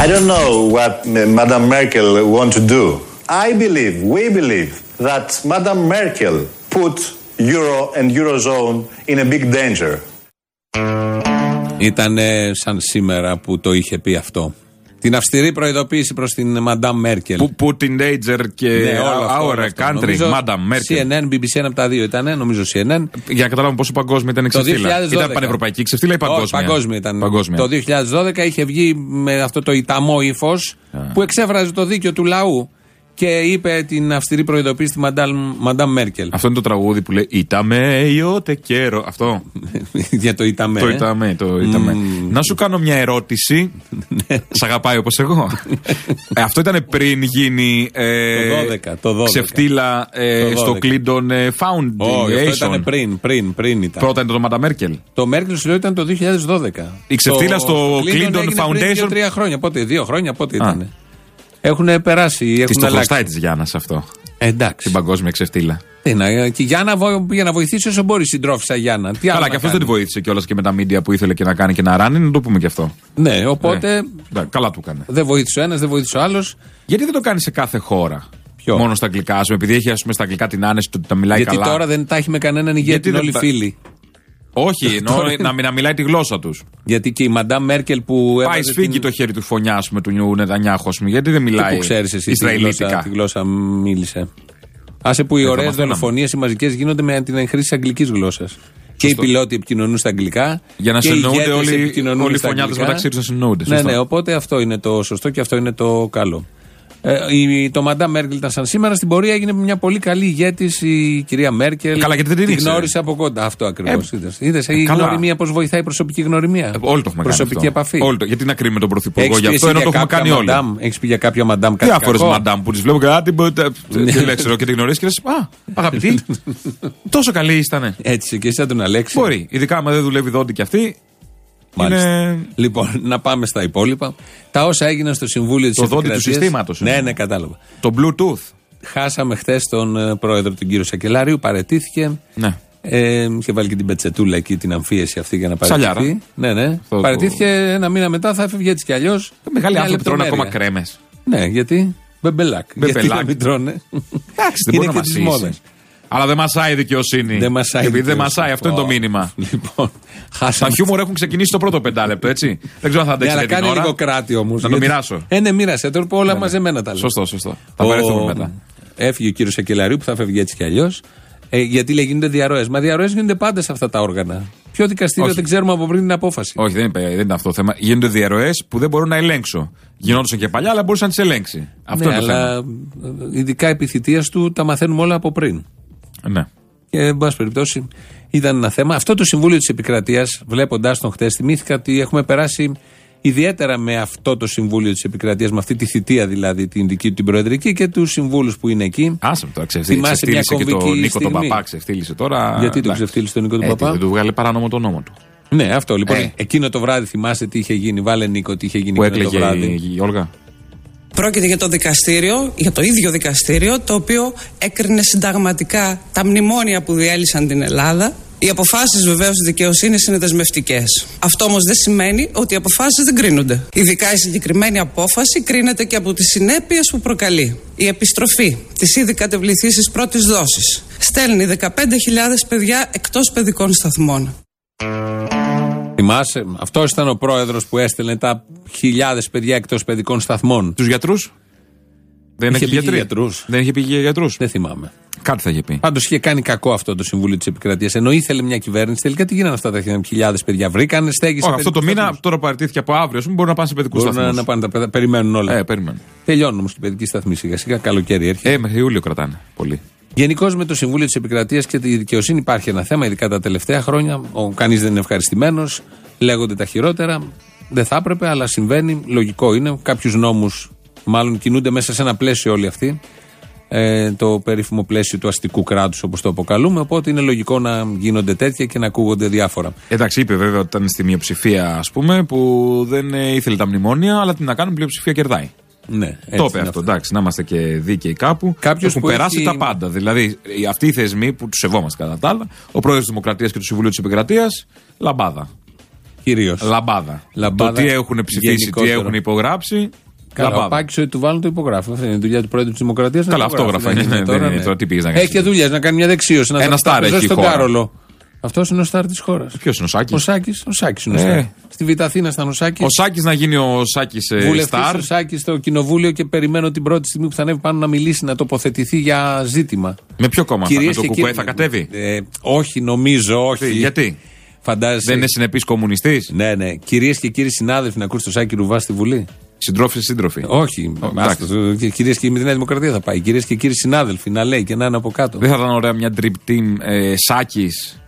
don't know what Madame Merkel want to do. We believe that Madame Merkel put Euro and Eurozone in a big danger. Ήταν σαν σήμερα που το είχε πει αυτό. Την αυστηρή προειδοποίηση προς την Madame Μέρκελ. Put in danger και our country, Madame Μέρκελ. CNN, BBC, ένα από τα δύο ήταν, νομίζω CNN. Για να καταλάβουμε πόσο παγκόσμια ήταν η ξεφτύλα. Ήταν πανευρωπαϊκή ξεφτύλα ή παγκόσμια? Παγκόσμια ήταν. Το 2012 είχε βγει με αυτό το ηταμό ύφος που εξέφραζε το δίκιο του λαού. Και είπε την αυστηρή προειδοποίηση στη Madame Μέρκελ. Αυτό είναι το τραγούδι που λέει Ήταμε ιότε κέρο. Αυτό. Για το Ήταμε. Το Ήταμε. Να σου κάνω μια ερώτηση. Σ' αγαπάει όπως εγώ. Αυτό ήταν πριν γίνει το 12. Ξεφτύλα στο Clinton Foundation. Όχι, αυτό ήταν πριν ήταν. Πρώτα ήταν το Madame Μέρκελ. Το Μέρκελ σου λέω ήταν το 2012. Η ξεφτύλα στο Clinton Foundation. Πριν 2-3 χρόνια. Πότε, 2 χρόνια, πότε ήταν. Έχουν περάσει. Τη το χρωστάει τη Γιάννα αυτό. Εντάξει. Την παγκόσμια ξεφτύλα. Και η Γιάννα για να βοηθήσει όσο μπορεί, συντρόφισσα Γιάννα. Καλά, και αυτό δεν τη βοήθησε κιόλας και με τα μίντια που ήθελε και να κάνει και να ράνει, να το πούμε κι αυτό. Ναι, οπότε. Καλά του έκανε. Δεν βοήθησε ο ένας, δεν βοήθησε ο άλλος. Γιατί δεν το κάνει σε κάθε χώρα? Ποιο? Μόνο στα αγγλικά, ας πούμε, επειδή έχει ας πούμε, στα αγγλικά την άνεση ότι τα μιλάει γιατί καλά. Γιατί τώρα δεν τα έχει με κανέναν ηγέτη, όλοι φίλοι. Όχι, εννοώ να μιλάει τη γλώσσα τους. Γιατί και η Madame Μέρκελ που. Πάει σφίγγει το χέρι του φωνιά με του Νετανιάχου, γιατί δεν μιλάει. Πού ξέρεις εσύ τη γλώσσα μίλησε. Άσε που οι ωραίες δολοφονίες οι μαζικές γίνονται με την χρήση αγγλικής γλώσσας. Και οι πιλότοι επικοινωνούν στα αγγλικά. Για να συνεννοούνται όλοι οι φωνιάδες μεταξύ τους να συνεννοούνται. Ναι, οπότε αυτό είναι το σωστό και αυτό είναι το καλό. Το Madame Μέρκελ ήταν σαν σήμερα. Στην πορεία έγινε μια πολύ καλή ηγέτης η κυρία Μέρκελ. Καλά, γιατί δεν την γνώρισε από κοντά. Αυτό ακριβώς. Είδες η γνωριμία πώς βοηθάει η προσωπική γνωριμία. Όλοι το έχουμε προσωπική κάνει. Επαφή. Γιατί να κρίνουμε τον πρωθυπουργό για αυτό, ενώ το έχουμε κάνει όλοι. Έχεις πει για κάποια Madame κάτι? Διάφορες Madame που τις βλέπω κάτι. Δεν ξέρω και την γνωρίζει και λες Α, αγαπητή, τόσο καλή ήτανε. Έτσι και εσύ θα τον Αλέξη. Μπορεί. Ειδικά άμα δεν δουλεύει δόντι κι αυτή. Λοιπόν, να πάμε στα υπόλοιπα. Τα όσα έγιναν στο Συμβούλιο της Επικρατείας. Το δόντι του συστήματος. Ναι, κατάλαβα. Το Bluetooth. Χάσαμε χθες τον πρόεδρο, τον κύριο Σακελάριου, παραιτήθηκε. Ναι. Είχε βάλει και την πετσετούλα εκεί, την αμφίεση αυτή για να παραιτηθεί. Ναι. Παραιτήθηκε ένα μήνα μετά, θα έφευγε έτσι κι αλλιώς. Μεγάλοι άνθρωποι τρώνε ακόμα κρέμες. Ναι, γιατί. Μπεμπελάκ. Γιατί να μην τρώνε. Εντάξει, δεν μπορεί να μασίσει. Αλλά δεν μασάει η δικαιοσύνη. Επειδή δεν μασάει, αυτό είναι το μήνυμα. Λοιπόν, τα χιούμορ έχουν ξεκινήσει το πρώτο 5 λεπτό, έτσι. Δεν ξέρω αν θα αντέξει. Να κάνει λίγο κράτη όμως. Να το μοιράσω. Ναι, μοίρασε. Τώρα που όλα μαζεμένα τα λέω. Σωστό. Θα παρέχουμε μετά. Έφυγε ο κύριος Σακελαρίου που θα φεύγει έτσι κι αλλιώς. Γιατί λέει γίνονται διαρροές. Μα διαρροές γίνονται πάντα σε αυτά τα όργανα. Ποιο δικαστήριο δεν ξέρουμε από πριν την απόφαση. Όχι, δεν είναι αυτό το θέμα. Γίνονται διαρροές που δεν μπορώ να ελέγξω. Γινόντουσαν και παλιά, αλλά μπορούσε να τις ελέγξει. Αυτό είναι το θέμα. Ειδικά επί θητείας του τα μαθαίνουμε όλα από πριν. Ναι. Και εν πάση περιπτώσει ήταν ένα θέμα. Αυτό το Συμβούλιο της Επικρατείας, βλέποντας τον χτες, θυμήθηκα ότι έχουμε περάσει ιδιαίτερα με αυτό το Συμβούλιο της Επικρατείας, με αυτή τη θητεία δηλαδή, την δική του την προεδρική και τους συμβούλους που είναι εκεί. Άσε με τώρα, ξεφτύλισε και τον Νίκο τον Παπά, ξεφτύλισε τώρα. Γιατί τον ξεφτύλισε τον Νίκο τον Παπά? Δεν του βγάλε παράνομο το νόμο του. Ναι, αυτό λοιπόν. Εκείνο το βράδυ θυμάστε τι είχε γίνει. Βάλε Νίκο, τι είχε γίνει που εκείνο το βράδυ. Η Όλγα. Πρόκειται για το δικαστήριο, για το ίδιο δικαστήριο, το οποίο έκρινε συνταγματικά τα μνημόνια που διέλυσαν την Ελλάδα. Οι αποφάσεις βεβαίως της δικαιοσύνης είναι δεσμευτικές. Αυτό όμως δεν σημαίνει ότι οι αποφάσεις δεν κρίνονται. Ειδικά η συγκεκριμένη απόφαση κρίνεται και από τις συνέπειες που προκαλεί. Η επιστροφή της ήδη κατεβληθήσης πρώτης δόσης στέλνει 15.000 παιδιά εκτός παιδικών σταθμών. Θυμάσαι, αυτός ήταν ο πρόεδρος που έστελνε τα χιλιάδες παιδιά εκτός παιδικών σταθμών. Τους γιατρούς? Δεν είχε πει γιατρούς. Δεν είχε πει για γιατρούς. Δεν θυμάμαι. Κάτι θα είχε πει. Πάντως είχε κάνει κακό αυτό το Συμβούλιο της Επικρατείας. Ενώ ήθελε μια κυβέρνηση, τελικά τι γίνανε αυτά τα χιλιάδες παιδιά? Βρήκανε, στέγησαν. Αυτό το μήνα, τώρα παραιτήθηκε από αύριο, μπορούν να πάνε σε παιδικούς σταθμούς. Να πάνε τα περιμένουν όλα. Περιμένουν. Τελειώνουν όμως και οι παιδικοί σταθμοί σιγά-σιγά. Καλοκαίρι έρχεται. Μέχρι Ιούλιο κρατάνε πολύ. Γενικώς με το Συμβούλιο της Επικρατείας και τη δικαιοσύνη υπάρχει ένα θέμα, ειδικά τα τελευταία χρόνια. Κανείς δεν είναι ευχαριστημένος. Λέγονται τα χειρότερα. Δεν θα έπρεπε, αλλά συμβαίνει. Λογικό είναι. Κάποιους νόμους μάλλον κινούνται μέσα σε ένα πλαίσιο όλοι αυτοί. Το περίφημο πλαίσιο του αστικού κράτους, όπως το αποκαλούμε. Οπότε είναι λογικό να γίνονται τέτοια και να ακούγονται διάφορα. Εντάξει, είπε βέβαια ότι ήταν στη μειοψηφία, ας πούμε, που δεν ήθελε τα μνημόνια, αλλά τι να κάνουν, πλειοψηφία κερδάει. Ναι, το είπε αυτό. Εντάξει, να είμαστε και δίκαιοι κάπου. Κάποιος έχουν περάσει τα πάντα. Δηλαδή, αυτοί οι θεσμοί που τους σεβόμαστε κατά τα άλλα, ο πρόεδρος της Δημοκρατίας και του Συμβουλίου της Επικρατείας, λαμπάδα. Κυρίως. Λαμπάδα. Το τι έχουν ψηφίσει, τι έχουν υπογράψει. Καλά, ο Πάκης ότι του βάλουν το υπογράφει. Αυτή είναι η δουλειά του Πρόεδρου της Δημοκρατίας. Καλά, αυτόγραφα είναι. Τώρα τι πήγες να κάνεις. Έχει και δουλειές, να κάνει μια δεξίωση. Ένα στάρ έχει η χώρα. Κάρολο. Αυτός είναι ο στάρ της χώρας. Ποιος είναι ο Σάκης? Ο Σάκης είναι ο στάρ. Στη Β' Αθήνα ήταν ο Σάκης. Ο Σάκης να γίνει ο Σάκης στάρ. Ο Σάκης στο κοινοβούλιο και περιμένω την πρώτη στιγμή που θα ανέβει πάνω να μιλήσει, να τοποθετηθεί για ζήτημα. Με ποιο κόμμα? Με το ΚΚΕ θα κατέβει? Όχι, νομίζω, όχι. Γιατί? Φαντάζεσαι. Δεν είναι συνεπής κομμουνιστής? Ναι. Κυρίες και κύριοι συνάδελφοι, να ακούσει το Σάκη Ρουβά στη Βουλή. Σύντροφοι. Όχι. Κυρίες και με τη Νέα Δημοκρατία θα πάει. Κυρίες και κύριοι συνάδελφοι, να λέει και να είναι από κάτω. Δεν θα ήταν ωραία μια dream team Σάκης,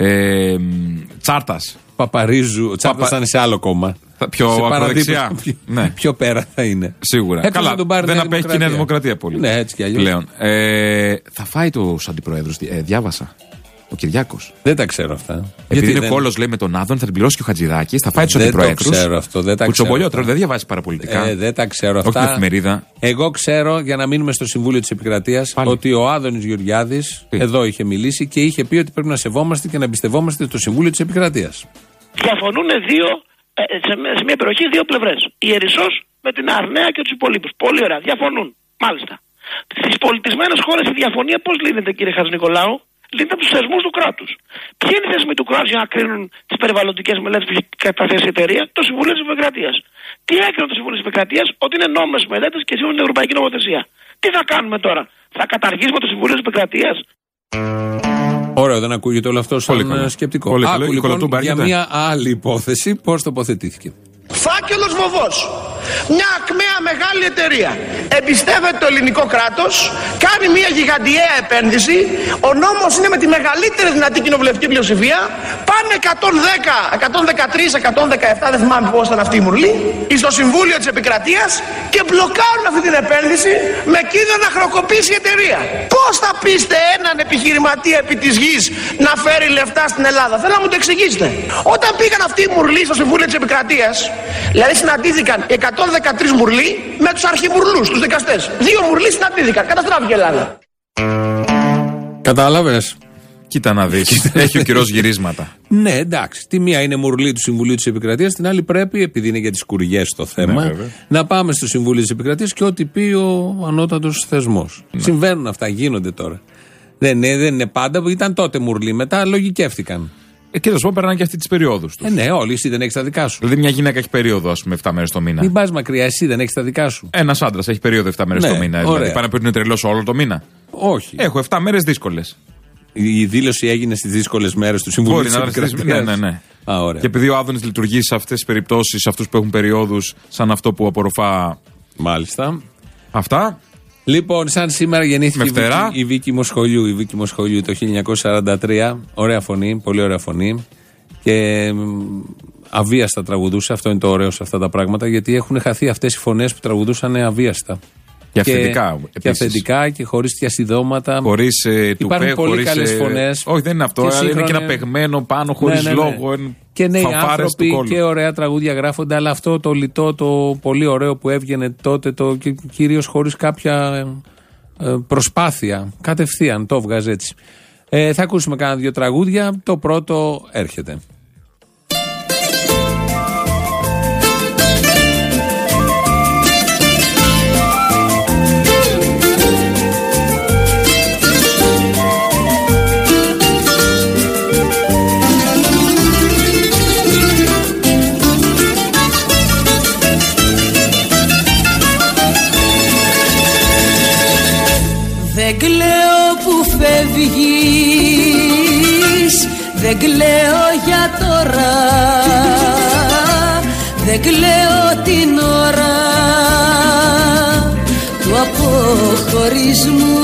Τσάρτας? Παπαρίζου. Ο Τσάρτας θα είναι σε άλλο κόμμα. Πιο ακροδεξιά. Ναι. Πιο πέρα θα είναι. Σίγουρα. Καλά, δεν απέχει και η Νέα Δημοκρατία πολύ. Ναι, έτσι κι αλλιώς. Πλέον. Θα φάει τους αντιπροέδρους. Διάβασα. Ο Κυριάκος. Δεν τα ξέρω αυτά. Επειδή είναι κόλλος, λέει, με τον Άδων, θα την πληρώσει και ο Χατζηδάκης. Θα φάει τους αντιπροέδρους. Δεν το ξέρω αυτό. Κουτσομπολιό, δεν διαβάζει παραπολιτικά. Δεν τα ξέρω αυτά. Όχι την εφημερίδα. Εγώ ξέρω, για να μείνουμε στο Συμβούλιο της Επικρατείας, ότι ο Άδωνης Γεωργιάδης εδώ είχε μιλήσει και είχε πει ότι πρέπει να σεβόμαστε και να εμπιστευόμαστε το Συμβούλιο της Επικρατείας. Διαφωνούν σε μια περιοχή δύο πλευρές. Η Ερισσός με την Αρναία και τους υπολείπους. Πολύ ωραία. Διαφωνούν. Μάλιστα. Στις πολιτισμένες χώρες η διαφωνία πώς λύνεται, κύριε Χατζηνικολάου? Λύνεται από τους θεσμούς του κράτους. Ποιοι είναι οι θεσμοί του κράτους για να κρίνουν τις περιβαλλοντικές μελέτες που έχει καταθέσει η εταιρεία? Το Συμβούλιο της Επικρατείας. Τι έκανε το Συμβούλιο της Επικρατείας? Ότι είναι νόμιμες μελέτες και σύμφωνα με την Ευρωπαϊκή Νομοθεσία. Τι θα κάνουμε τώρα? Θα καταργήσουμε το Συμβούλιο της Επικρατείας? Ωραίο, δεν ακούγεται όλο αυτό σαν σκεπτικό. Άκου λοιπόν για μια άλλη υπόθεση πώς τοποθετήθηκε. Φάκελος Βοβός. Μια ακμαία μεγάλη εταιρεία εμπιστεύεται το ελληνικό κράτος, κάνει μια γιγαντιαία επένδυση. Ο νόμος είναι με τη μεγαλύτερη δυνατή κοινοβουλευτική πλειοψηφία. Πάνε 110, 113, 117, δεν θυμάμαι πώς ήταν αυτή η μουρλή, στο Συμβούλιο της Επικρατείας και μπλοκάρουν αυτή την επένδυση με κίνδυνο να χρεοκοπήσει η εταιρεία. Πώς θα πείστε έναν επιχειρηματία επί της γης να φέρει λεφτά στην Ελλάδα? Θέλω να μου το εξηγήσετε. Όταν πήγαν αυτοί οι μουρλοί στο Συμβούλιο της Επικρατείας, δηλαδή συναντήθηκαν 113 μουρλοί με τους αρχιμουρλούς, τους δικαστές. 2 μουρλοί συναντήθηκαν. Καταστράφηκε η Ελλάδα. Κατάλαβες? Κοίτα να δεις. Έχει ο καιρός γυρίσματα. Ναι, εντάξει. Τη μία είναι μουρλή του Συμβουλίου της Επικρατείας, την άλλη πρέπει, επειδή είναι για τις κουριές το θέμα, να πάμε στο Συμβούλιο της Επικρατείας και ό,τι πει ο ανώτατος θεσμός. Συμβαίνουν αυτά, γίνονται τώρα. Δεν είναι πάντα, ήταν τότε μουρλή, μετά λογικεύτηκαν. Και θα σου πω, περνάνε και αυτή τις περιόδους τους. Ναι, όλοι, εσύ δεν έχεις τα δικά σου. Δηλαδή, μια γυναίκα έχει περίοδο, ας πούμε, 7 μέρες το μήνα. Μην πας μακριά, εσύ δεν έχεις τα δικά σου. Ένας άντρας έχει περίοδο 7 μέρες το μήνα. Δηλαδή, πάνε να πει είναι τρελός όλο το μήνα. Όχι. Έχω 7 μέρες δύσκολες. Η δήλωση έγινε στις δύσκολες μέρες του Συμβουλίου της Επικρατείας. Ναι. Ωραία. Και επειδή ο Άδωνης λειτουργεί σε αυτές τις περιπτώσεις, σε αυτούς που έχουν περιόδους, σαν αυτό που απορροφά. Μάλιστα. Αυτά. Λοιπόν, σαν σήμερα γεννήθηκε η Βίκη Μοσχολιού. Η Βίκη Μοσχολιού το 1943. Ωραία φωνή, πολύ ωραία φωνή. Και αβίαστα τραγουδούσε. Αυτό είναι το ωραίο σε αυτά τα πράγματα, γιατί έχουν χαθεί αυτές οι φωνές που τραγουδούσαν αβίαστα. Και αυθεντικά και χωρίς διασυδώματα. Χωρίς υπάρχουν πολύ καλές φωνές. Όχι, δεν είναι αυτό. Είναι και ένα παιγμένο πάνω, χωρίς λόγο. Και νέοι άνθρωποι και ωραία τραγούδια γράφονται. Αλλά αυτό το λιτό, το πολύ ωραίο που έβγαινε τότε, και κυρίως χωρίς κάποια προσπάθεια, κατευθείαν το βγάζει έτσι. Θα ακούσουμε κάνα 2 τραγούδια. Το πρώτο έρχεται. Δεν κλαίω που φεύγεις, δεν κλαίω για τώρα, δεν κλαίω την ώρα του αποχωρισμού.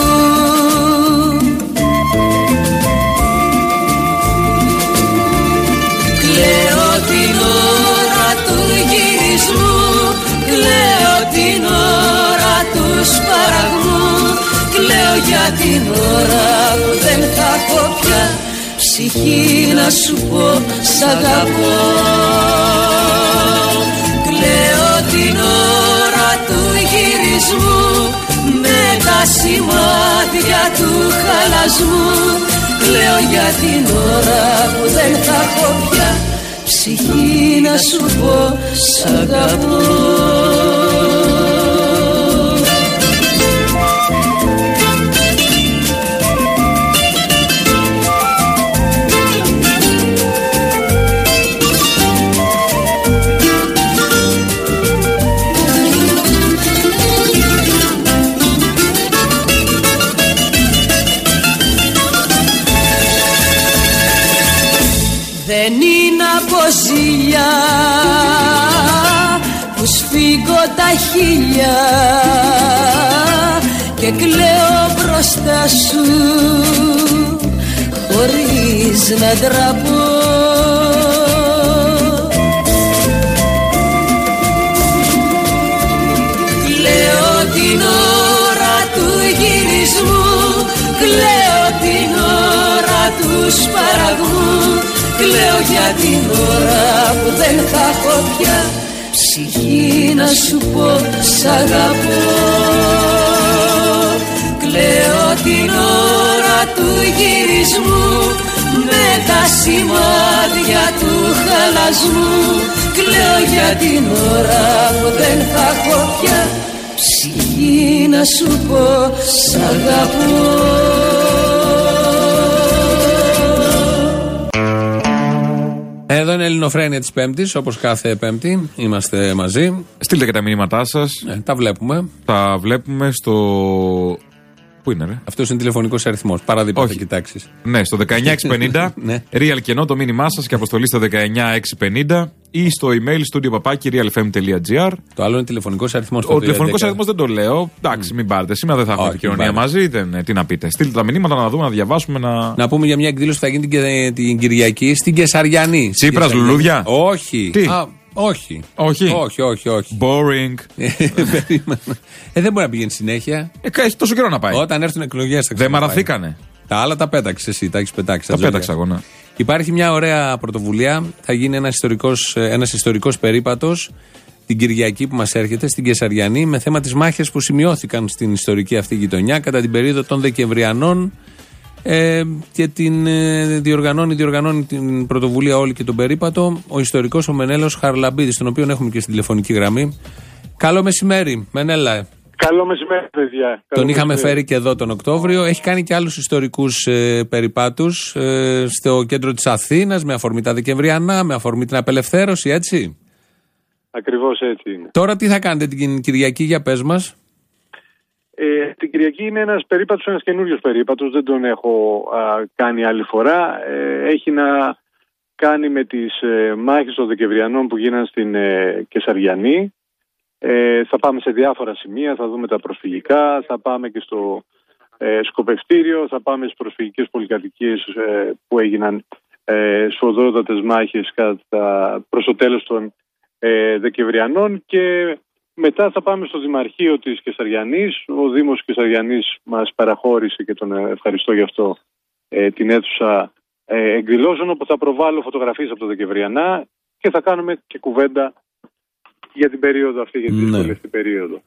Κλαίω την ώρα του γυρισμού, κλαίω την ώρα του σπαραγμού, κλαίω για την ώρα που δεν θα έχω πια ψυχή να σου πω σ' αγαπώ. Κλαίω την ώρα του γυρισμού με τα σημάδια του χαλασμού, κλαίω για την ώρα που δεν θα έχω πια ψυχή να σου πω σ' αγαπώ. Δεν είναι από ζήλια που σφίγγω τα χείλια και κλαίω μπροστά σου χωρίς να ντραπώ. Κλαίω την ώρα του γυρισμού, κλαίω την ώρα του σπαραγμού, κλαίω για την ώρα που δεν θα έχω πια ψυχή να σου πω σ' αγαπώ. Κλαίω την ώρα του γυρισμού με τα σημάδια του χαλασμού, κλαίω για την ώρα που δεν θα έχω πια ψυχή να σου πω σ' αγαπώ. Εδώ είναι η Ελληνοφρένεια της Πέμπτης, όπως κάθε Πέμπτη. Είμαστε μαζί. Στείλτε και τα μηνύματά σας. Τα βλέπουμε. Τα βλέπουμε στο. Πού είναι, ρε? Αυτός είναι τηλεφωνικός αριθμός. Παραδείγμα, θα κοιτάξεις. Ναι, στο 19650. Ναι. Real κενό το μήνυμά σας και αποστολή στο 19650 ή στο email studio@realfm.gr. Το άλλο είναι τηλεφωνικός αριθμός. Ο τηλεφωνικός αριθμός δεν το λέω. Εντάξει, μην πάρετε. Σήμερα δεν θα έχουμε επικοινωνία μαζί. Τι να πείτε. Στείλτε τα μηνύματα να δούμε, να διαβάσουμε. Να πούμε για μια εκδήλωση που θα γίνει την Κυριακή στην Κεσαριανή. Τσίπρας, λουλούδια. Όχι. Τι? Όχι. Όχι. Boring. Δεν μπορεί να πηγαίνει συνέχεια. Έχει τόσο καιρό να πάει. Όταν έρθουν εκλογές θα δεν μαραθήκανε. Τα άλλα τα πέταξες εσύ, τα έχεις πετάξει. Τα πέταξα εγώ, ναι. Υπάρχει μια ωραία πρωτοβουλία. Θα γίνει ένας ιστορικός περίπατος την Κυριακή που μας έρχεται στην Κεσαριανή με θέμα τις μάχες που σημειώθηκαν στην ιστορική αυτή γειτονιά κατά την περίοδο των Δεκεμβριανών και την διοργανώνει την πρωτοβουλία όλη και τον περίπατο ο ιστορικός ο Μενέλος Χαρλαμπίδης, τον οποίο έχουμε και στην τηλεφωνική γραμμή. Καλό μεσημέρι, Μενέλα. Καλό μεσημέρι, παιδιά. Τον είχαμε φέρει και εδώ τον Οκτώβριο. Έχει κάνει και άλλους ιστορικούς περιπάτους στο κέντρο της Αθήνας με αφορμή τα Δεκεμβριανά, με αφορμή την απελευθέρωση, έτσι. Ακριβώς έτσι είναι. Τώρα τι θα κάνετε την Κυριακή, για πες μας. Την Κυριακή είναι ένας περίπατος, ένας καινούριος περίπατος. Δεν τον έχω κάνει άλλη φορά. Έχει να κάνει με τις μάχες των Δεκεμβριανών που γίνανε στην Κεσαριανή. Θα πάμε σε διάφορα σημεία, θα δούμε τα προσφυγικά, θα πάμε και στο σκοπευτήριο, θα πάμε στις προσφυγικές πολυκατοικίες που έγιναν σφοδρότατες μάχες προς το τέλος των Δεκεμβριανών και μετά θα πάμε στο Δημαρχείο της Κεσαριανής. Ο Δήμος Κεσαριανής μας παραχώρησε και τον ευχαριστώ γι' αυτό την αίθουσα εκδηλώσεων όπου θα προβάλλω φωτογραφίες από το Δεκεμβριανά και θα κάνουμε και κουβέντα για την περίοδο αυτή, για τη δύσκολη αυτή περίοδο.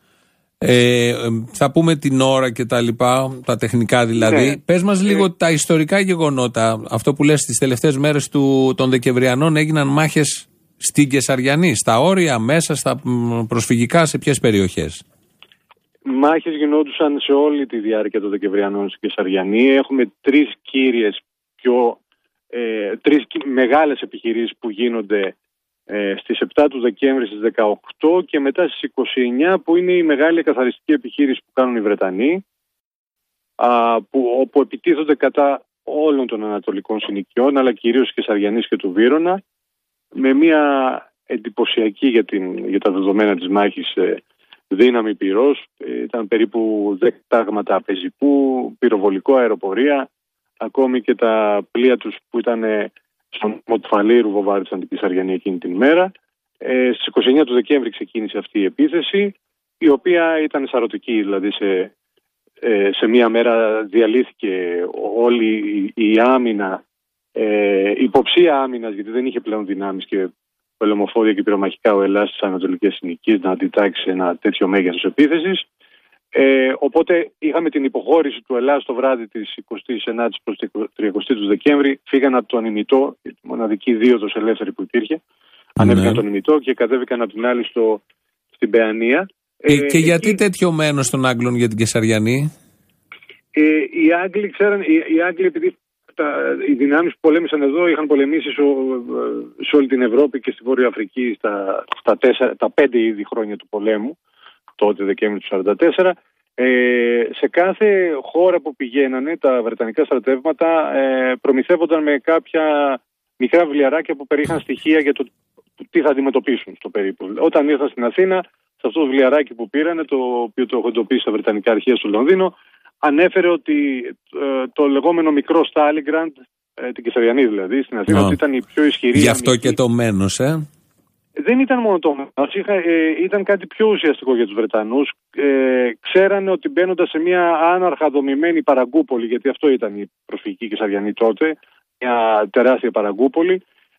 Θα πούμε την ώρα και τα λοιπά, τα τεχνικά δηλαδή. Ναι. Πες μας λίγο τα ιστορικά γεγονότα. Αυτό που λες, στις τελευταίες μέρες των Δεκεμβριανών έγιναν μάχες στην Κεσαριανή, στα όρια, μέσα, στα προσφυγικά, σε ποιες περιοχές? Μάχες γινόντουσαν σε όλη τη διάρκεια των Δεκεμβριανών στην Κεσαριανή. Έχουμε τρεις μεγάλες επιχειρήσεις που γίνονται στις 7 του Δεκέμβρη, στις 18 και μετά στις 29 που είναι η μεγάλη καθαριστική επιχείρηση που κάνουν οι Βρετανοί, όπου επιτίθονται κατά όλων των ανατολικών συνοικιών αλλά κυρίως της Κεσαριανής και του Βύρωνα με μια εντυπωσιακή για τα δεδομένα της μάχης δύναμη πυρός. Ήταν περίπου 10 τάγματα πεζικού, πυροβολικό, αεροπορία, ακόμη και τα πλοία τους που ήταν στον Μοτφαλήρου βομβάρδισαν την Κεσαριανή εκείνη την ημέρα. Στις 29 του Δεκέμβρη ξεκίνησε αυτή η επίθεση, η οποία ήταν σαρωτική, δηλαδή σε μία μέρα διαλύθηκε όλη η άμυνα, υποψία άμυνας, γιατί δεν είχε πλέον δυνάμεις και πολεμοφόδια και πυρομαχικά ο Ελλάς στις ανατολικές συνοικίες να αντιτάξει ένα τέτοιο μέγεθος επίθεσης. Οπότε είχαμε την υποχώρηση του Ελλάς το βράδυ της 29ης προς 30 του Δεκέμβρη. Φύγαν από τον ημιτό, η μοναδική δίωδος ελεύθερη που υπήρχε. Ανέβηκαν τον ημιτό και κατέβηκαν από την άλλη στην Παιανία. Και γιατί τέτοιο μένος των Άγγλων για την Κεσαριανή? Οι Άγγλοι ξέραν, οι Άγγλοι επειδή οι δυνάμεις που πολέμησαν εδώ είχαν πολεμήσει σε όλη την Ευρώπη και στη Βόρεια Αφρική τα 5 ήδη χρόνια του πολέμου, τότε Δεκέμβρη του 1944. Σε κάθε χώρα που πηγαίνανε τα βρετανικά στρατεύματα προμηθεύονταν με κάποια μικρά βιβλιαράκια που περιείχαν στοιχεία για το τι θα αντιμετωπίσουν στο περίπου. Όταν ήρθαν στην Αθήνα, σε αυτό το βιβλιαράκι που πήρανε, το οποίο το έχω εντοπίσει στα Βρετανικά Αρχεία στο Λονδίνο, ανέφερε ότι το λεγόμενο μικρό Στάλιγκραντ, την Κεσαριανή δηλαδή, στην Αθήνα, ότι ήταν η πιο ισχυρή. Γι' αυτό και το μένος, Δεν ήταν μόνο το μένος, ήταν κάτι πιο ουσιαστικό για τους Βρετανούς. Ξέρανε ότι μπαίνοντας σε μια άναρχα δομημένη παραγκούπολη, γιατί αυτό ήταν η προσφυγική Κεσαριανή τότε, μια τεράστια παραγκούπολη,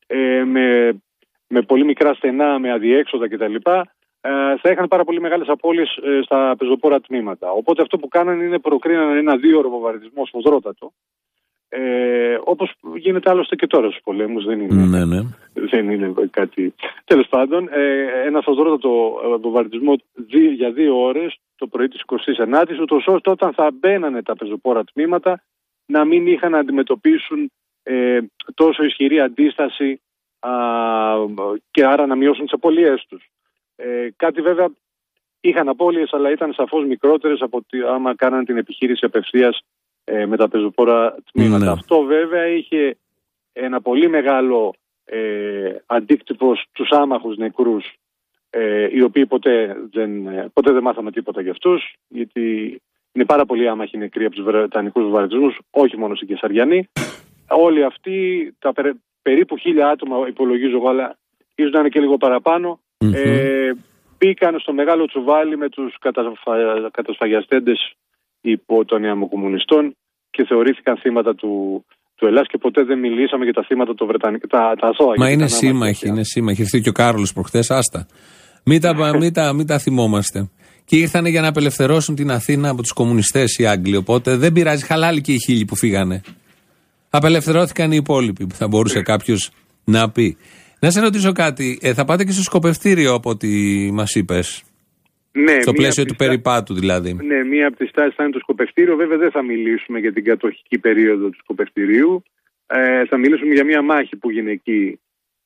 με πολύ μικρά στενά, με αδιέξοδα κτλ., θα είχαν πάρα πολύ μεγάλες απώλειες στα πεζοπόρα τμήματα. Οπότε αυτό που κάνανε είναι προκρίνανε ένα 2ωρο βομβαρδισμό σφοδρότατο, όπως γίνεται άλλωστε και τώρα στους πολέμους, δεν είναι κάτι. Τέλος πάντων, ένα σφοδρότατο βομβαρδισμό για 2 ώρες το πρωί της 29ης, ούτως ώστε όταν θα μπαίνανε τα πεζοπόρα τμήματα να μην είχαν να αντιμετωπίσουν τόσο ισχυρή αντίσταση και άρα να μειώσουν τις απώλειές τους. Κάτι βέβαια είχαν απώλειες, αλλά ήταν σαφώς μικρότερες από ότι άμα κάνανε την επιχείρηση απευθείας με τα πεζοπόρα τμήματα. Αυτό βέβαια είχε ένα πολύ μεγάλο αντίκτυπο στους άμαχους νεκρούς, οι οποίοι ποτέ δεν μάθαμε τίποτα για αυτούς, γιατί είναι πάρα πολύ άμαχοι νεκροί από τους βρετανικούς βομβαρδισμούς, όχι μόνο στην Κεσαριανή. Όλοι αυτοί, τα περίπου 1.000 άτομα υπολογίζω εγώ, αλλά ίσως να είναι και λίγο παραπάνω, μπήκαν στο μεγάλο τσουβάλι με τους κατασφαγιαστέντες υπό των νεαμοκομμουνιστών και θεωρήθηκαν θύματα του Ελλάς και ποτέ δεν μιλήσαμε για τα θύματα των Βρετανικών. Τα ζώα. Μα είναι σύμμαχοι, Ήρθε και ο Κάρολος προχθές, άστα. Μην τα θυμόμαστε. Και ήρθανε για να απελευθερώσουν την Αθήνα από τους κομμουνιστές οι Άγγλοι. Οπότε δεν πειράζει, χαλάλι και οι 1.000 που φύγανε. Απελευθερώθηκαν οι υπόλοιποι, που θα μπορούσε κάποιος να πει. Να σε ρωτήσω κάτι. Θα πάτε και στο σκοπευτήριο από ό,τι μας είπες? Ναι, στο πλαίσιο του περιπάτου δηλαδή. Ναι, μία από τις στάσεις θα είναι το σκοπευτήριο. Βέβαια δεν θα μιλήσουμε για την κατοχική περίοδο του σκοπευτηρίου. Θα μιλήσουμε για μία μάχη που έγινε εκεί.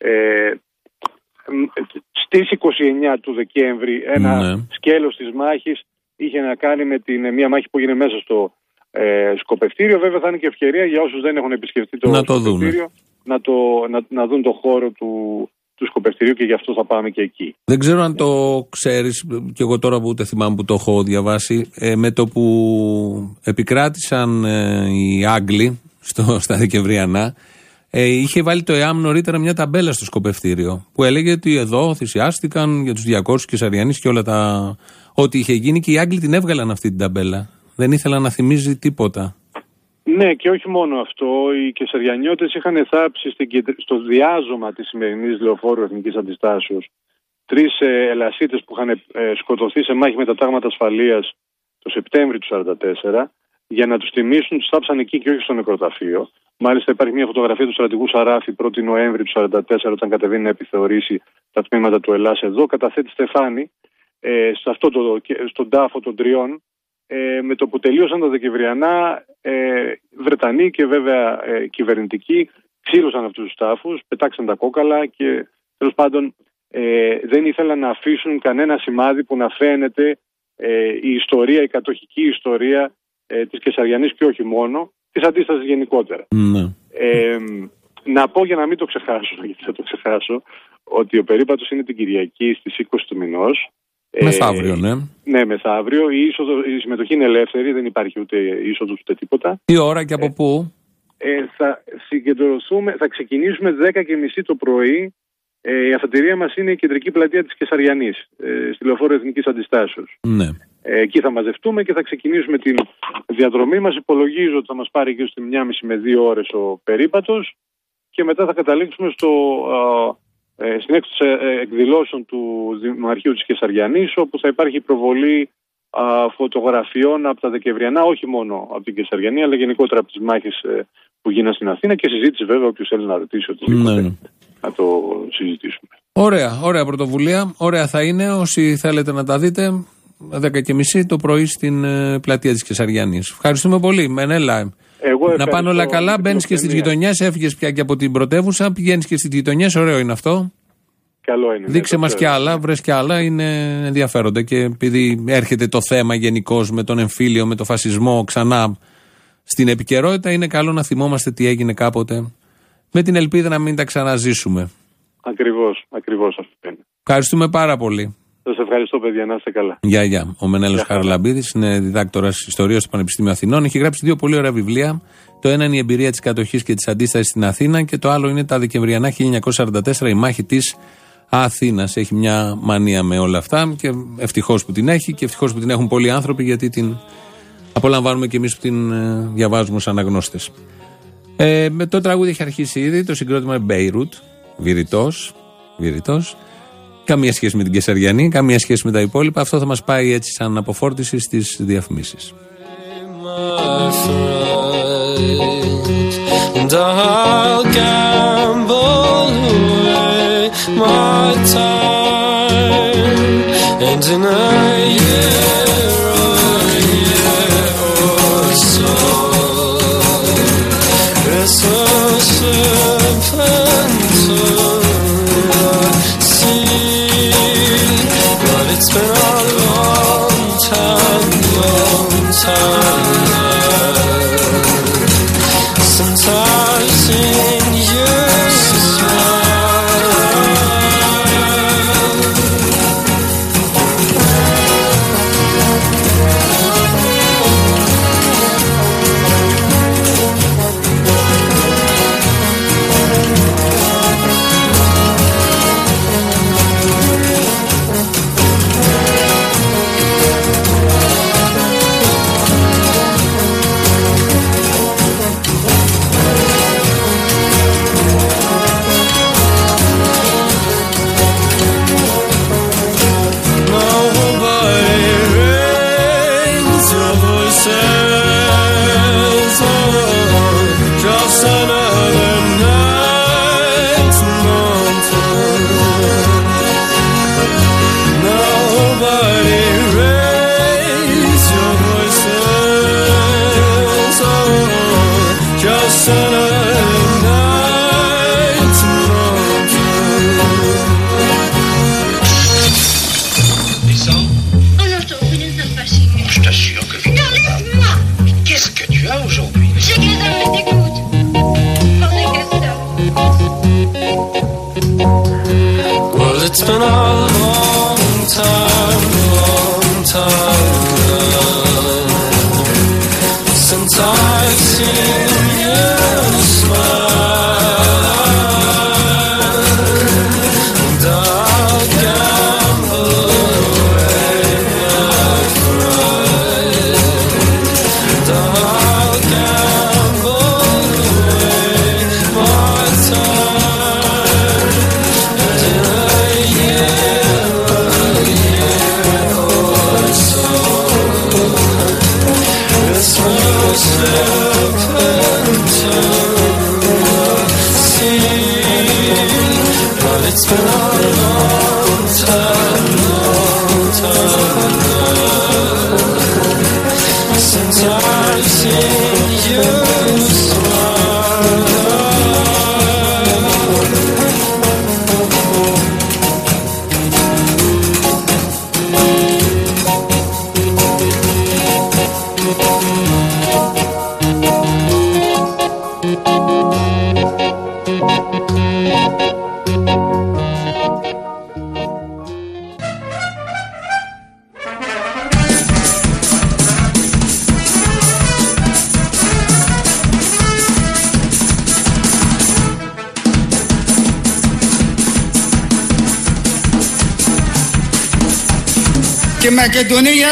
Στις 29 του Δεκέμβρη ένα σκέλος της μάχης είχε να κάνει με μία μάχη που έγινε μέσα στο σκοπευτήριο. Βέβαια θα είναι και ευκαιρία για όσους δεν έχουν επισκεφτεί το σκοπευτήριο να δουν το χώρο του σκοπευτηρίου και γι' αυτό θα πάμε και εκεί. Δεν ξέρω αν το ξέρεις, και εγώ τώρα που ούτε θυμάμαι που το έχω διαβάσει, με το που επικράτησαν οι Άγγλοι στα Δεκεμβριανά, είχε βάλει το ΕΑΜ νωρίτερα μια ταμπέλα στο σκοπευτήριο που έλεγε ότι εδώ θυσιάστηκαν για τους 200 Κεσαριανείς και όλα τα ό,τι είχε γίνει, και οι Άγγλοι την έβγαλαν αυτή την ταμπέλα. Δεν ήθελαν να θυμίζει τίποτα. Ναι, και όχι μόνο αυτό. Οι Κεσαριανιώτες είχαν θάψει στο διάζωμα της σημερινής Λεωφόρου Εθνικής Αντιστάσεως 3 Ελασίτες που είχαν σκοτωθεί σε μάχη με τα τάγματα ασφαλείας το Σεπτέμβρη του 1944. Για να τους τιμήσουν, τους θάψαν εκεί και όχι στο νεκροταφείο. Μάλιστα, υπάρχει μια φωτογραφία του στρατηγού Σαράφη 1η Νοέμβρη του 1944, όταν κατεβαίνει να επιθεωρήσει τα τμήματα του Ελλάς εδώ. Καταθέτει στεφάνι στον τάφο των τριών. Με το που τελείωσαν τα Δεκεμβριανά, Βρετανοί και βέβαια κυβερνητικοί ξύλωσαν αυτούς τους τάφους, πετάξαν τα κόκαλα και τέλος πάντων δεν ήθελαν να αφήσουν κανένα σημάδι που να φαίνεται η ιστορία, η κατοχική ιστορία της Κεσαριανής και όχι μόνο, της αντίστασης γενικότερα. Να πω για να μην το ξεχάσω, γιατί θα το ξεχάσω, ότι ο περίπατος είναι την Κυριακή στις 20 του μηνός. Μεθαύριο, ναι. Ναι, μεθαύριο. Η συμμετοχή είναι ελεύθερη, δεν υπάρχει ούτε είσοδος ούτε τίποτα. Τι ώρα και από πού? Θα ξεκινήσουμε 10:30 το πρωί. Η αφετηρία μας είναι η κεντρική πλατεία της Κεσαριανής, στη Λεωφόρο Εθνικής Αντιστάσεως. Ναι. Εκεί θα μαζευτούμε και θα ξεκινήσουμε την διαδρομή μας. Υπολογίζω ότι θα μας πάρει γύρω στη 1,5 με 2 ώρες ο περίπατος και μετά θα καταλήξουμε στην έκδοση εκδηλώσεων του Δημαρχείου της Κεσαριανής, όπου θα υπάρχει προβολή φωτογραφιών από τα Δεκεμβριανά, όχι μόνο από την Κεσαριανή, αλλά γενικότερα από τις μάχες που γίνανε στην Αθήνα και συζήτηση βέβαια, όποιος θέλει να ρωτήσει οτιδήποτε, να το συζητήσουμε. Ωραία πρωτοβουλία. Ωραία θα είναι. Όσοι θέλετε να τα δείτε, 10:30 το πρωί στην πλατεία της Κεσαριανής. Ευχαριστούμε πολύ. Μενέλα. Να πάνε όλα καλά. Μπαίνεις και στις γειτονιές. Έφυγες πια και από την πρωτεύουσα. Πηγαίνεις και στις γειτονιές. Ωραίο είναι αυτό. Καλό είναι. Δείξε μας κι άλλα. Βρες κι άλλα. Είναι ενδιαφέροντα. Και επειδή έρχεται το θέμα γενικώς με τον εμφύλιο, με το φασισμό ξανά στην επικαιρότητα, είναι καλό να θυμόμαστε τι έγινε κάποτε. Με την ελπίδα να μην τα ξαναζήσουμε. Ακριβώς αυτό είναι. Ευχαριστούμε πάρα πολύ. Σας ευχαριστώ, παιδιά, να είστε καλά. Γεια. Ο Μενέλος Χαραλαμπίδης είναι διδάκτορας ιστορίας στο Πανεπιστήμιο Αθηνών. Έχει γράψει 2 πολύ ωραία βιβλία. Το ένα είναι η εμπειρία της κατοχής και της αντίστασης στην Αθήνα και το άλλο είναι τα Δεκεμβριανά 1944, η μάχη της Αθήνας. Έχει μια μανία με όλα αυτά και ευτυχώς που την έχει και ευτυχώς που την έχουν πολλοί άνθρωποι, γιατί την απολαμβάνουμε και εμείς που την διαβάζουμε ως αναγνώστες. Με το τραγούδι έχει αρχίσει ήδη το συγκρότημα Beirut, Βηρητός. Καμία σχέση με την Κεσαριανή, καμία σχέση με τα υπόλοιπα. Αυτό θα μας πάει έτσι σαν αποφόρτιση στις διαφημίσεις. Η Μακεδονία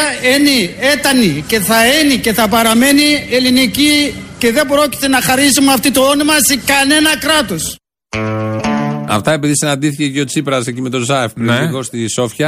ήταν και θα είναι και θα παραμένει ελληνική και δεν πρόκειται να χαρίσουμε αυτό το όνομα σε κανένα κράτος. Αυτά επειδή συναντήθηκε και ο Τσίπρας εκεί με τον Ζάεφ πριν λίγο στη Σόφια.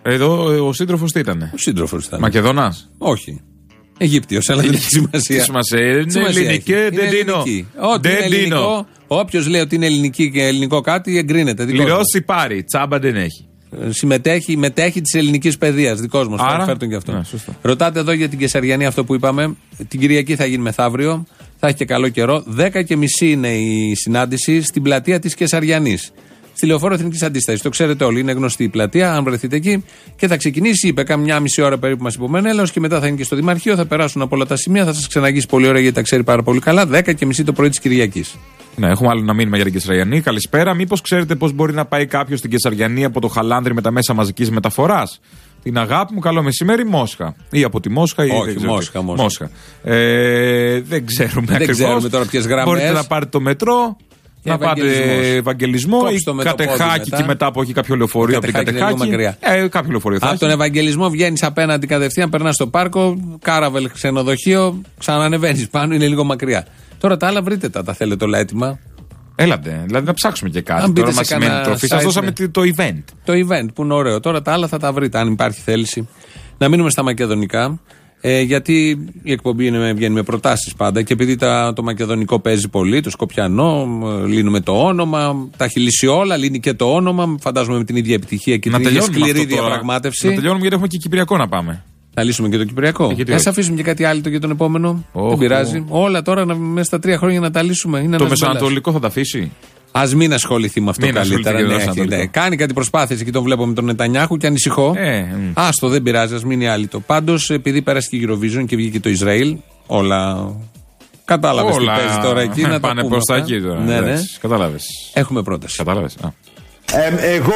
Εδώ ο σύντροφος τι ήταν? Ο σύντροφος ήταν. Μακεδόνας? Όχι. Αιγύπτιος, αλλά δεν έχει σημασία. Τι σημασία, είναι ελληνική, δεν δίνω. Όποιος λέει ότι είναι ελληνική και ελληνικό κάτι, εγκρίνεται. Πληρώσει πάρει, τσάμπα δεν έχει. Μετέχει της ελληνικής παιδείας. Δικός μας. Άρα, και αυτό. Ρωτάτε εδώ για την Κεσαριανή, αυτό που είπαμε. Την Κυριακή θα γίνει μεθαύριο. Θα έχει και καλό καιρό. 10:30 είναι η συνάντηση στην πλατεία της Κεσαριανής. Στη Λεωφόρο Εθνικής Αντίστασης. Το ξέρετε όλοι, είναι γνωστή η πλατεία. Αν βρεθείτε εκεί, και θα ξεκινήσει, είπε, κάμια μισή ώρα περίπου μας είπε ο Μενέλαος, και μετά θα είναι και στο Δημαρχείο. Θα περάσουν από όλα τα σημεία. Θα σας ξαναγγίσει πολύ ωραία γιατί τα ξέρει πάρα πολύ καλά. 10:30 το πρωί της Κυριακής. Ναι, έχουμε άλλο να μείνουμε για την Κεσαριανή. Καλησπέρα. Μήπως ξέρετε πώς μπορεί να πάει κάποιος στην Κεσαριανή από το Χαλάνδρι με τα μέσα μαζικής μεταφοράς? Την αγάπη μου, καλό μεσημέρι, Μόσχα. Ή από τη Μόσχα ή όχι, δεν Μόσχα. Δεν ξέρουμε ακριβώς. Ξέρουμε τώρα ποιες γραμμές. Μπορείτε να πάρετε το μετρό, να πάτε Ευαγγελισμό ή Κατεχάκη και μετά από εκεί κάποιο λεωφορείο. Από την Κατεχάκη. Κάποιο λεωφορείο θα από τον Ευαγγελισμό βγαίνεις απέναντι κατευθείαν, περνάς στο πάρκο, Κάραβελ ξενοδοχείο, ξανανεβαίνεις πάνω, είναι λίγο μακριά. Τώρα τα άλλα βρείτε τα θέλετε όλα έτοιμα. Έλατε, δηλαδή να ψάξουμε και κάτι. Τώρα μας σημαίνει τροφή. Σας δώσαμε το event. Το event που είναι ωραίο. Τώρα τα άλλα θα τα βρείτε, αν υπάρχει θέληση. Να μείνουμε στα μακεδονικά. Γιατί η εκπομπή βγαίνει με προτάσεις πάντα και επειδή το μακεδονικό παίζει πολύ, το σκοπιανό, λύνουμε το όνομα, τα έχει λύσει όλα, λύνει και το όνομα. Φαντάζομαι με την ίδια επιτυχία και την ίδια σκληρή διαπραγμάτευση. Να τελειώνουμε γιατί έχουμε και Κυπριακό να πάμε. Θα λύσουμε και το Κυπριακό. Ας αφήσουμε και κάτι άλλο για τον επόμενο. Δεν πειράζει. Όλα τώρα μέσα στα 3 χρόνια να τα λύσουμε. Το Μεσανατολικό θα τα αφήσει. Ας μην ασχοληθεί με αυτό καλύτερα. Ναι. Κάνει κάτι προσπάθειες εκεί, τον βλέπω με τον Νετανιάχου και ανησυχώ. Άστο, δεν πειράζει, ας μείνει άλυτο. Πάντως, επειδή πέρασε και η Eurovision και βγήκε το Ισραήλ, όλα. Κατάλαβες τι παίζει τώρα εκεί. Να πάνε προς τα εκεί τώρα. Ναι. Κατάλαβες. Έχουμε πρόταση. Κατάλαβες. Εγώ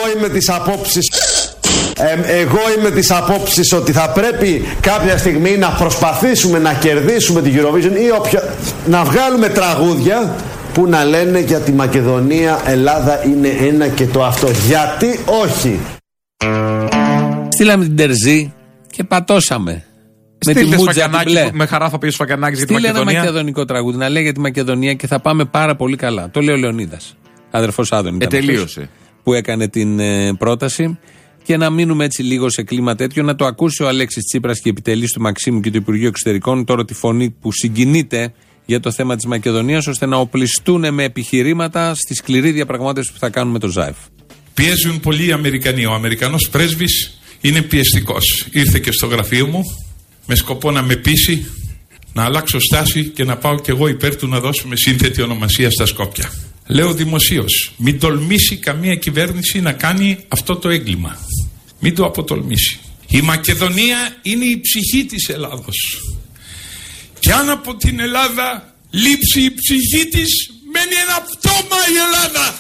είμαι της απόψης ότι θα πρέπει κάποια στιγμή να προσπαθήσουμε να κερδίσουμε την Eurovision ή να βγάλουμε τραγούδια που να λένε για τη Μακεδονία, Ελλάδα είναι ένα και το αυτό. Γιατί όχι? Στείλαμε την Τερζή και πατώσαμε. Με τη μούτζα την μπλε. Με χαρά θα πει ο Σφακιανάκης για τη Μακεδονία. Στείλε ένα μακεδονικό τραγούδι να λέει για τη Μακεδονία και θα πάμε πάρα πολύ καλά. Το λέει ο Λεωνίδας, αδερφός Άδων. Τελείωσε. Που έκανε την πρόταση. Και να μείνουμε έτσι λίγο σε κλίμα τέτοιο, να το ακούσει ο Αλέξης Τσίπρας και η επιτελής του Μαξίμου και του Υπουργείου Εξωτερικών τώρα τη φωνή που συγκινείται για το θέμα της Μακεδονίας, ώστε να οπλιστούν με επιχειρήματα στη σκληρή διαπραγμάτευση που θα κάνουν με το ΖΑΕΦ. Πιέζουν πολλοί οι Αμερικανοί. Ο Αμερικανός πρέσβης είναι πιεστικός. Ήρθε και στο γραφείο μου με σκοπό να με πείσει να αλλάξω στάση και να πάω κι εγώ υπέρ του να δώσουμε σύνθετη ονομασία στα Σκόπια. Λέω δημοσίως, μην τολμήσει καμία κυβέρνηση να κάνει αυτό το έγκλημα. Μην το αποτολμήσει. Η Μακεδονία είναι η ψυχή της Ελλάδος. Και αν από την Ελλάδα λείψει η ψυχή της, μένει ένα πτώμα η Ελλάδα.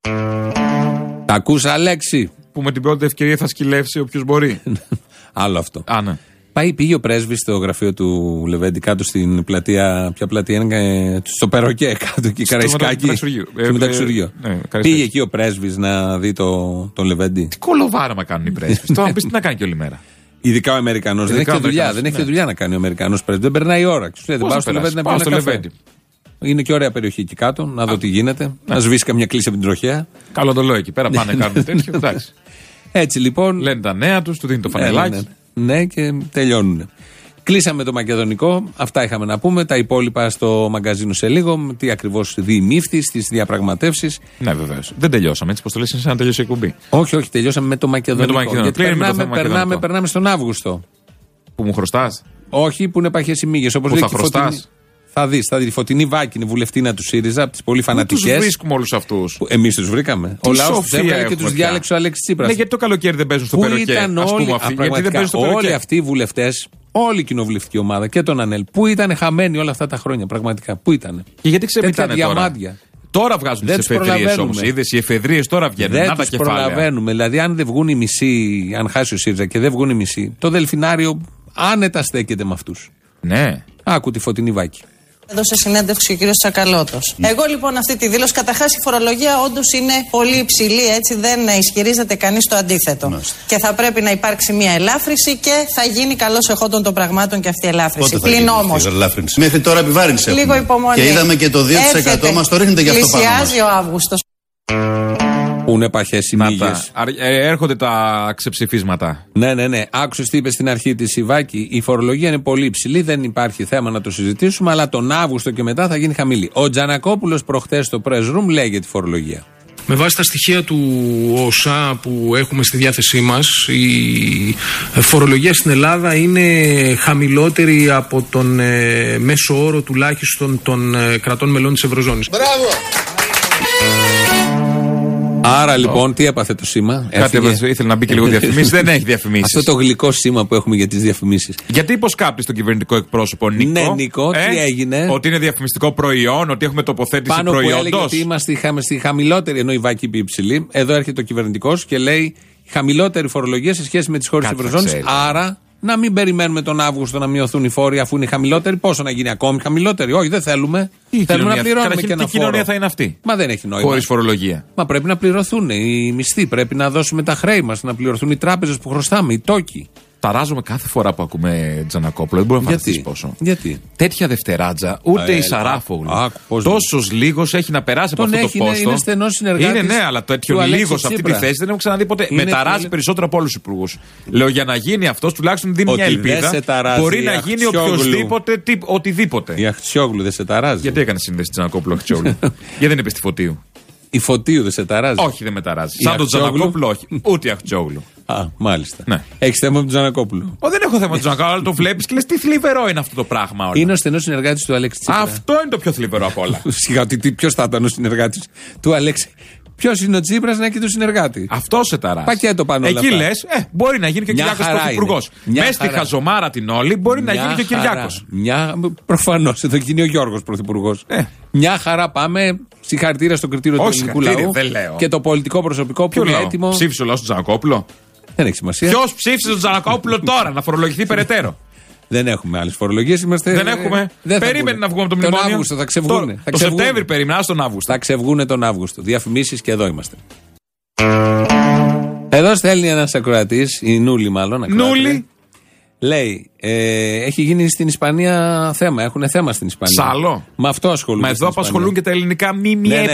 Τα ακούς, Αλέξη? Που με την πρώτη ευκαιρία θα σκυλεύσει όποιος μπορεί. Άλλο αυτό. Ναι. Πήγε ο πρέσβης στο γραφείο του Λεβέντη κάτω στην πλατεία. Ποια πλατεία είναι? Στο Περοκέ κάτω εκεί, Καραϊσκάκη. Στο Μεταξουργείο. Πήγε εκεί ο πρέσβης να δει τον Λεβέντη. Τι κολοβάραμα κάνουν οι πρέσβεις. Τώρα πεις τι να κάνει και όλη μέρα. Ειδικά ο Αμερικανός. Δεν έχει δουλειά. Δεν έχει δουλειά να κάνει ο Αμερικανός πρέσβης. Δεν περνάει η ώρα. Δεν πάω στο Λεβέντη να πιω ένα καφέ. Είναι και ωραία περιοχή εκεί κάτω, να δω τι γίνεται. Να σβήσει καμιά κλίση από την τροχέα. Καλό το λέω εκεί πέρα, πάνε κάνουν τέτοιο. Εντάξει. Έτσι λοιπόν. Λένε τα νέα τους, του δίνει το φανελάκι. Ναι, και τελειώνουν. Κλείσαμε το μακεδονικό. Αυτά είχαμε να πούμε. Τα υπόλοιπα στο μαγκαζίνο σε λίγο. Τι ακριβώς διημήφθη στις διαπραγματεύσεις. Ναι, βεβαίως. Δεν τελειώσαμε. Έτσι, πως το λες, είναι σαν να τελειώσει η εκπομπή. Όχι, τελειώσαμε με το μακεδονικό. Γιατί περνάμε στον Αύγουστο. Που μου χρωστάς. Όχι, που είναι παχές οι μύγες. Όπως λέει θα χρωστάς. Θα δεις, η Φωτεινή Βάκη, βουλευτήνα του ΣΥΡΙΖΑ, από τις πολύ φανατικές. Τους βρίσκουμε όλους αυτούς. Εμείς τους βρήκαμε. Ο λαός τους έβγαλε και τους διάλεξε ο Αλέξης Τσίπρας. Ναι, γιατί το καλοκαίρι δεν παίζουν στο Περοκέ. Γιατί δεν παίζουν στο Περοκέ. Όλοι αυτοί οι βουλευτές, όλη η κοινοβουλευτική ομάδα και τον ΑΝΕΛ, πού ήταν χαμένοι όλα αυτά τα χρόνια, πραγματικά. Πού ήταν. Και γιατί ξεπιτάνε τώρα. Τώρα βγάζουν τις εφεδρείες όμως. Είδες, οι εφεδρείες τώρα βγαίνουν. Δεν τις προλαβαίνουμε. Δηλαδή, αν δεν βγουν οι μισοί, αν χάσει ο ΣΥΡΙΖΑ και δεν βγουν οι μισοί, το Δελφινάριο άνετα στέκεται με αυτούς. Ναι. Άκου τη Φωτεινή Βάκη. Έδωσε συνέντευξη ο κύριος Τσακαλώτος. Εγώ λοιπόν αυτή τη δήλωση, καταρχάς η φορολογία όντως είναι πολύ υψηλή, έτσι δεν ισχυρίζεται κανείς το αντίθετο. Μάλιστα. Και θα πρέπει να υπάρξει μια ελάφρυνση και θα γίνει καλώς εχόντων των πραγμάτων και αυτή η ελάφρυνση. Πλην όμως. Μέχρι τώρα επιβάρυνση. Λίγο υπομονή. Και είδαμε και το 2% μας το ρίχνετε για αυτό πάνω. Πλησιάζει ο Αύγουστος. πούνε παχές οι μύγες. Έρχονται τα ξεψηφίσματα. Ναι. Άκουσες τι είπε στην αρχή τη Σιβάκη. Η φορολογία είναι πολύ υψηλή, δεν υπάρχει θέμα να το συζητήσουμε, αλλά τον Αύγουστο και μετά θα γίνει χαμηλή. Ο Τζανακόπουλος προχθές στο Press Room λέει για τη φορολογία. Με βάση τα στοιχεία του ΟΣΑ που έχουμε στη διάθεσή μας, η φορολογία στην Ελλάδα είναι χαμηλότερη από τον μέσο όρο τουλάχιστον των κρατών μελών της Ευρωζώνης. Μπράβο! Άρα λοιπόν, τι έπαθε το σήμα? Κάτι ήθελε να μπει και λίγο διαφημίσεις. Δεν έχει διαφημίσεις. Αυτό το γλυκό σήμα που έχουμε για τις διαφημίσεις. Γιατί υποσκάπτεις τον κυβερνητικό εκπρόσωπο Νίκο? Ναι, Νίκο, τι έγινε? Ότι είναι διαφημιστικό προϊόν, ότι έχουμε τοποθέτηση πάνω προϊόντος. Πάνω που έλεγε ότι είμαστε στη χαμηλότερη, ενώ η Βάκη είπε υψηλή. Εδώ έρχεται ο κυβερνητικός και λέει χαμηλότερη φορολογία σε σχέση με τις χώρες της Ευρωζώνης. Άρα να μην περιμένουμε τον Αύγουστο να μειωθούν οι φόροι αφού είναι χαμηλότεροι. Πόσο να γίνει ακόμη χαμηλότεροι? Όχι, δεν θέλουμε. Θέλουμε να πληρώνουμε και ένα φόρο. Τι κοινωνία θα είναι αυτή? Μα δεν έχει νόημα. Χωρίς φορολογία. Μα πρέπει να πληρωθούν οι μισθοί, πρέπει να δώσουμε τα χρέη μας, να πληρωθούν οι τράπεζες που χρωστάμε, οι τόκοι. Ταράζομαι κάθε φορά που ακούμε Τζανακόπουλο. Δεν μπορώ να φανταστείς πόσο. Γιατί? Τέτοια Δευτεράτζα, ούτε η Σαράφογλου. Τόσος λίγος έχει να περάσει από αυτό το πόστο. Είναι στενός συνεργάτης. Είναι ναι, αλλά τέτοιο λίγος σε αυτή τη θέση δεν έχω ξαναδεί ποτέ. Με ταράζει περισσότερο από όλους τους υπουργούς. Λέω για να γίνει αυτός τουλάχιστον δίνει μια ελπίδα. Μπορεί να γίνει οποιοδήποτε, οτιδήποτε. Η Αχτσιόγλου δεν σε ταράζει? Γιατί έκανε σύνδεση Τζανακόπουλο Αχτσιόγλου? Γιατί δεν είπε στη Φωτίου? Η Φωτίου δεν σε ταράζει? Όχι, δεν με ταράζει. Σαν τον Τζανακόπουλο, όχι. Ούτε η Αχτσιόγλου. Α, μάλιστα. Ναι. Έχει θέμα με τον Τζανακόπουλο? Δεν έχω θέμα με τον Τζανακόπουλο, αλλά το βλέπει και λε τι θλιβερό είναι αυτό το πράγμα. Όλα. Είναι ο στενός συνεργάτης του Αλέξη Τσίπρα. Αυτό είναι το πιο θλιβερό απ' όλα. Σιγά, ποιο θα ήταν ο συνεργάτης του Αλέξη? Ποιο είναι ο Τσίπρας να έχει το συνεργάτη? Αυτό σε ταράζει. Πακέτο πάνω όλα. Εκεί λε, μπορεί να γίνει και ο Κυριάκος πρωθυπουργός. Μέσα στη χαζομάρα την όλη μπορεί να γίνει και ο Κυριάκος. Προφανώς, εδώ γίνει ο Γιώργος πρωθυπουργός. Μια χαρά πάμε. Συγχαρητήρια στο κριτήριο του ελληνικού λαού και το πολιτικό προσωπικό που είναι έτοιμο. Ψήφισε ο λαός του Τζανακόπουλο? Δεν έχει σημασία. Ποιος ψήφισε τον Τζανακόπουλο τώρα να φορολογηθεί περαιτέρω? Δεν έχουμε άλλες φορολογίες. Δεν έχουμε. Περίμενε να βγούμε από το μνημόνιο. Τον Αύγουστο θα ξεβγούνε. Το Σεπτέμβρη περίμενα, τον Αύγουστο. Θα ξεβγούνε τον Αύγουστο. Διαφημίσεις και εδώ είμαστε. Εδώ στέλνει ένας ακροατής, η Νούλη μάλλον. Νούλη. Λέει, έχει γίνει στην Ισπανία θέμα. Έχουν θέμα στην Ισπανία. Σάλο. Με αυτό ασχολούνται. Μα εδώ απασχολούν και τα ελληνικά ΜΜΕ.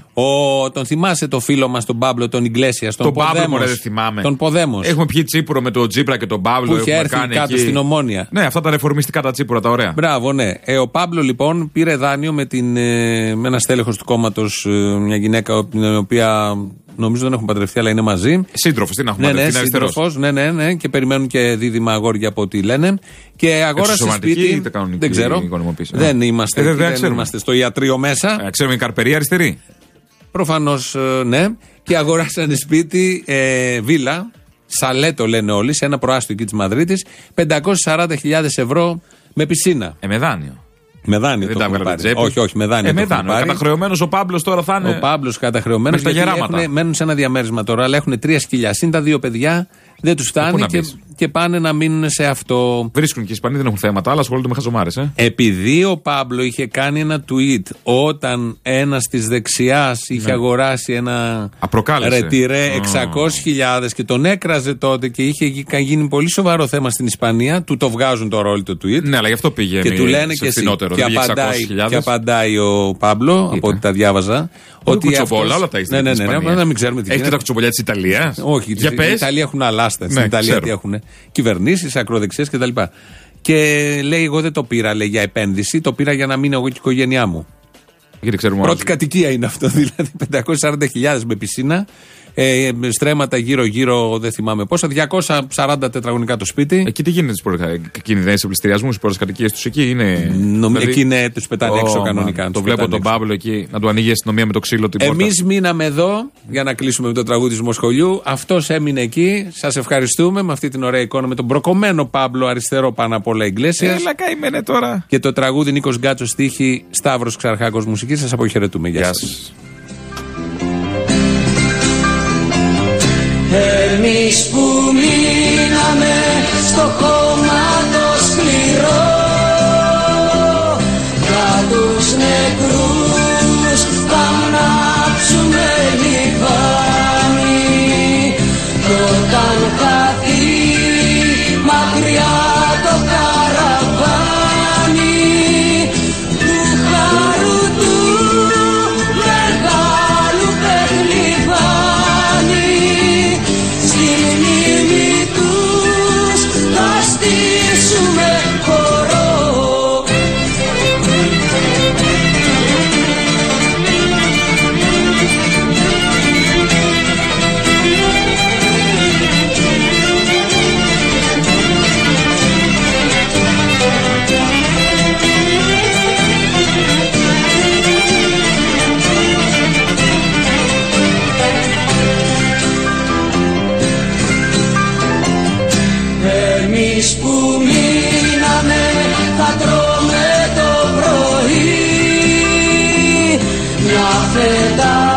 Τον θυμάσαι το φίλο μας τον Πάμπλο, τον Ιγκλέσιας, τον Πάμπλο, δεν θυμάμαι. Τον Ποδέμος. Έχουμε πιει τσίπουρο με τον Τζίπρα και τον Πάμπλο. Που είχε έρθει κάτω στην Ομόνια. Ναι, αυτά τα ρεφορμιστικά τα τσίπουρα, τα ωραία. Μπράβο, ναι. Ο Πάμπλο λοιπόν πήρε δάνειο με ένα στέλεχος του κόμματος, μια γυναίκα την οποία. Νομίζω δεν έχουν παντρευτεί, αλλά είναι μαζί. Σύντροφος, τι να έχουμε παντρευτεί, είναι σύντροφος, ναι. Και περιμένουν και δίδυμα αγόρια από ό,τι λένε. Και αγόρασε σπίτι. Δεν ξέρω. Δεν είμαστε, δεν είμαστε στο ιατρείο μέσα. Ξέρουμε η καρπερία αριστερή. Προφανώς ναι. Και αγοράσανε σπίτι, βίλα, σαλέτο λένε όλοι, σε ένα προάστιο εκεί της Μαδρίτης, 540.000 ευρώ με πισίνα. Με δάνειο. Με δάνειο. Δεν τα έβγαλε τσέπη. Όχι, με δάνειο. Καταχρεωμένος ο Πάμπλος τώρα θα είναι. Ο Πάμπλος καταχρεωμένος. Μένουν σε ένα διαμέρισμα τώρα, αλλά έχουν 3 σκυλιά. Συν τα 2 παιδιά, δεν τους φτάνει και πάνε να μείνουν σε αυτό. Βρίσκουν και οι Ισπανοί, δεν έχουν θέματα, αλλά ασχολούνται με χαζομάρες. Επειδή ο Πάμπλο είχε κάνει ένα tweet όταν ένας της δεξιάς είχε αγοράσει ένα ρετυρέ 600.000 και τον έκραζε τότε και είχε γίνει πολύ σοβαρό θέμα στην Ισπανία, του το βγάζουν τώρα όλοι το tweet. Ναι, αλλά γι' αυτό πήγαινε. Και του λένε και εσύ. Και απαντάει ο Πάμπλο, από ό,τι τα διάβαζα. Ότι κουτσομπόλα, όλα τα είστε. Ναι, να μην ξέρουμε τι γίνεται. Έχετε τα κουτσομπολιά της Ιταλίας? Όχι, στην Ιταλία έχουν αλάστα. Στην Ιταλία τι έχουν? Κυβερνήσεις, ακροδεξιές κτλ. Και λέει: εγώ δεν το πήρα, λέει, για επένδυση, το πήρα για να μείνω εγώ και η οικογένειά μου. Πρώτη κατοικία είναι αυτό, δηλαδή 540.000 με πισίνα. Στρέμματα γύρω-γύρω, δεν θυμάμαι πόσα, 240 τετραγωνικά το σπίτι. Εκεί τι γίνεται σε πληστηριασμού, οι πρώτε κατοικίε του εκεί είναι. Εκεί είναι, του πετάνε έξω κανονικά. Το βλέπω τον Παύλο εκεί να του ανοίγει η αστυνομία με το ξύλο την πόρτα. Εμείς μείναμε εδώ για να κλείσουμε με το τραγούδι του Μοσχολιού. Αυτός έμεινε εκεί. Σας ευχαριστούμε με αυτή την ωραία εικόνα με τον προκομμένο Παύλο αριστερό πάνω απ' όλα Ιγκλέσιας. Έλα, καημένε τώρα. Και το τραγούδι Νίκος Γκάτσος στίχη, Σταύρος Ξαρχάκος μουσική. Σας αποχαιρετούμε. Γεια σας. Εμείς που μείναμε στο χώμα το σκληρό, για τους νεκρούς θα ανάψουμε λιβάνι. Κι όταν χαθεί μακριά το καραβάνι του χαρού του μεγάλου παιχνιβάνι, εμείς που μείναμε θα τρώμε το πρωί μια φέτα